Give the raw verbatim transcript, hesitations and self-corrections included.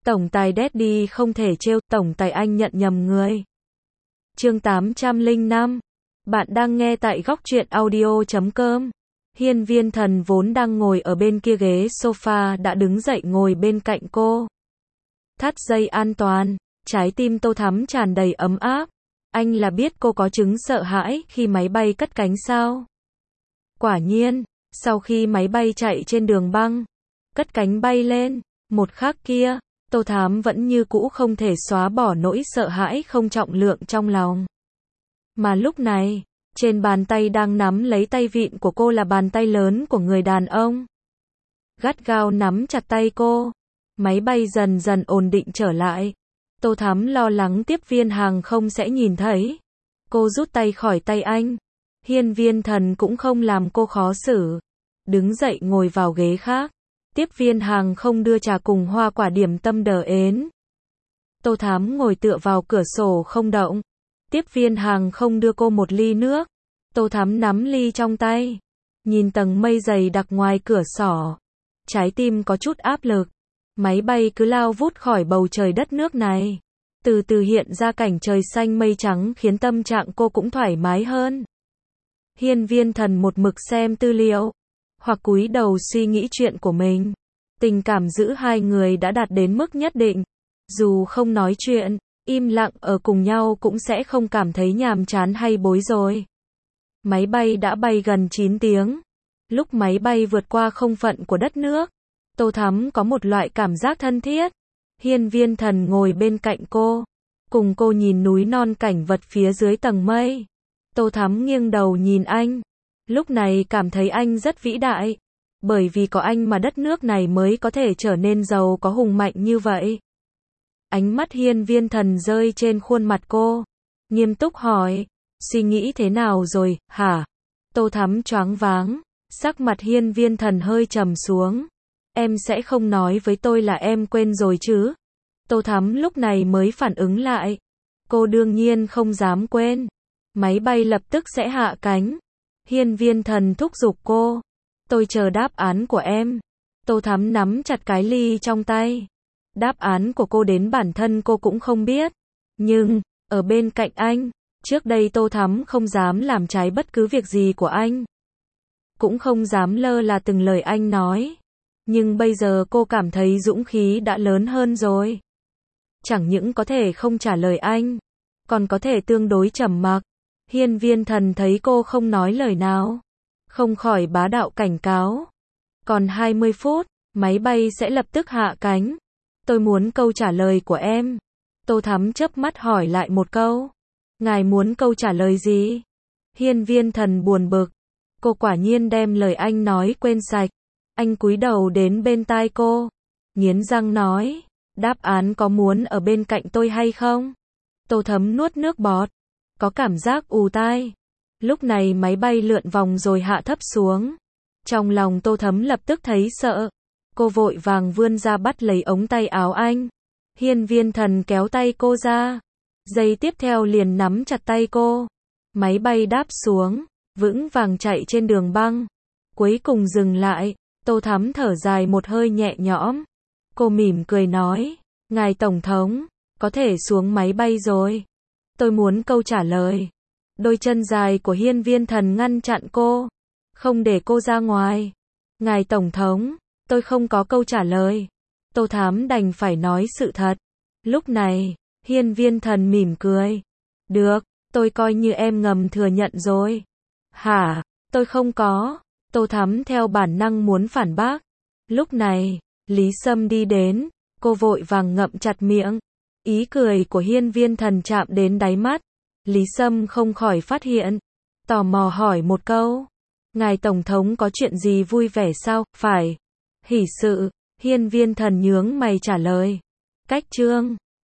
Tổng tài Daddy không thể trêu, tổng tài anh nhận nhầm người. Chương tám trăm lẻ năm. Bạn đang nghe tại góc truyện audio chấm com. Hiên Viên Thần vốn đang ngồi ở bên kia ghế sofa đã đứng dậy ngồi bên cạnh cô. Thắt dây an toàn, trái tim Tô Thắm tràn đầy ấm áp. Anh là biết cô có chứng sợ hãi khi máy bay cất cánh sao? Quả nhiên, sau khi máy bay chạy trên đường băng, cất cánh bay lên, một khắc kia, Tô Thắm vẫn như cũ không thể xóa bỏ nỗi sợ hãi không trọng lượng trong lòng. Mà lúc này, trên bàn tay đang nắm lấy tay vịn của cô là bàn tay lớn của người đàn ông. Gắt gao nắm chặt tay cô, máy bay dần dần ổn định trở lại. Tô Thắm lo lắng tiếp viên hàng không sẽ nhìn thấy. Cô rút tay khỏi tay anh. Hiên Viên Thần cũng không làm cô khó xử. Đứng dậy ngồi vào ghế khác. Tiếp viên hàng không đưa trà cùng hoa quả điểm tâm đờ ến. Tô Thắm ngồi tựa vào cửa sổ không động. Tiếp viên hàng không đưa cô một ly nước. Tô Thắm nắm ly trong tay. Nhìn tầng mây dày đặc ngoài cửa sổ. Trái tim có chút áp lực. Máy bay cứ lao vút khỏi bầu trời đất nước này. Từ từ hiện ra cảnh trời xanh mây trắng khiến tâm trạng cô cũng thoải mái hơn. Hiên Viên Thần một mực xem tư liệu. Hoặc cúi đầu suy nghĩ chuyện của mình. Tình cảm giữa hai người đã đạt đến mức nhất định. Dù không nói chuyện, im lặng ở cùng nhau cũng sẽ không cảm thấy nhàm chán hay bối rối. Máy bay đã bay gần chín tiếng. Lúc máy bay vượt qua không phận của đất nước, Tô Thắm có một loại cảm giác thân thiết. Hiên Viên Thần ngồi bên cạnh cô, cùng cô nhìn núi non cảnh vật phía dưới tầng mây. Tô Thắm nghiêng đầu nhìn anh, lúc này cảm thấy anh rất vĩ đại. Bởi vì có anh mà đất nước này mới có thể trở nên giàu có hùng mạnh như vậy. Ánh mắt Hiên Viên Thần rơi trên khuôn mặt cô, nghiêm túc hỏi, suy nghĩ thế nào rồi, hả? Tô Thắm choáng váng, sắc mặt Hiên Viên Thần hơi trầm xuống. Em sẽ không nói với tôi là em quên rồi chứ? Tô Thắm lúc này mới phản ứng lại. Cô đương nhiên không dám quên. Máy bay lập tức sẽ hạ cánh. Hiên Viên Thần thúc giục cô. Tôi chờ đáp án của em. Tô Thắm nắm chặt cái ly trong tay. Đáp án của cô đến bản thân cô cũng không biết. Nhưng, ở bên cạnh anh, trước đây Tô Thắm không dám làm trái bất cứ việc gì của anh. Cũng không dám lơ là từng lời anh nói. Nhưng bây giờ cô cảm thấy dũng khí đã lớn hơn rồi. Chẳng những có thể không trả lời anh, còn có thể tương đối trầm mặc. Hiên Viên Thần thấy cô không nói lời nào, không khỏi bá đạo cảnh cáo. Còn hai mươi phút, máy bay sẽ lập tức hạ cánh. Tôi muốn câu trả lời của em. Tô Thắm chớp mắt hỏi lại một câu. Ngài muốn câu trả lời gì? Hiên Viên Thần buồn bực. Cô quả nhiên đem lời anh nói quên sạch. Anh cúi đầu đến bên tai cô, nghiến răng nói, đáp án có muốn ở bên cạnh tôi hay không? Tô Thắm nuốt nước bọt, có cảm giác ù tai. Lúc này máy bay lượn vòng rồi hạ thấp xuống. Trong lòng Tô Thắm lập tức thấy sợ. Cô vội vàng vươn ra bắt lấy ống tay áo anh. Hiên Viên Thần kéo tay cô ra. Giây tiếp theo liền nắm chặt tay cô. Máy bay đáp xuống, vững vàng chạy trên đường băng. Cuối cùng dừng lại. Tô Thắm thở dài một hơi nhẹ nhõm. Cô mỉm cười nói, ngài Tổng thống, có thể xuống máy bay rồi. Tôi muốn câu trả lời. Đôi chân dài của Hiên Viên Thần ngăn chặn cô, không để cô ra ngoài. Ngài Tổng thống, tôi không có câu trả lời. Tô Thắm đành phải nói sự thật. Lúc này, Hiên Viên Thần mỉm cười. Được, tôi coi như em ngầm thừa nhận rồi. Hả, tôi không có. Tô Thắm theo bản năng muốn phản bác. Lúc này, Lý Sâm đi đến, cô vội vàng ngậm chặt miệng. Ý cười của Hiên Viên Thần chạm đến đáy mắt. Lý Sâm không khỏi phát hiện. Tò mò hỏi một câu. Ngài Tổng thống có chuyện gì vui vẻ sao? Phải. Hỷ sự. Hiên Viên Thần nhướng mày trả lời. Cách chương.